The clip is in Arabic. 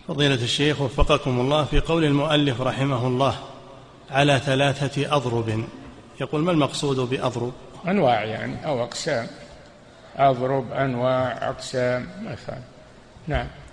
فضيلة الشيخ وفقكم الله، في قول المؤلف رحمه الله على 3 أضرب، يقول ما المقصود بأضرب؟ أنواع يعني أو أقسام، أضرب أنواع أقسام مثلا. نعم.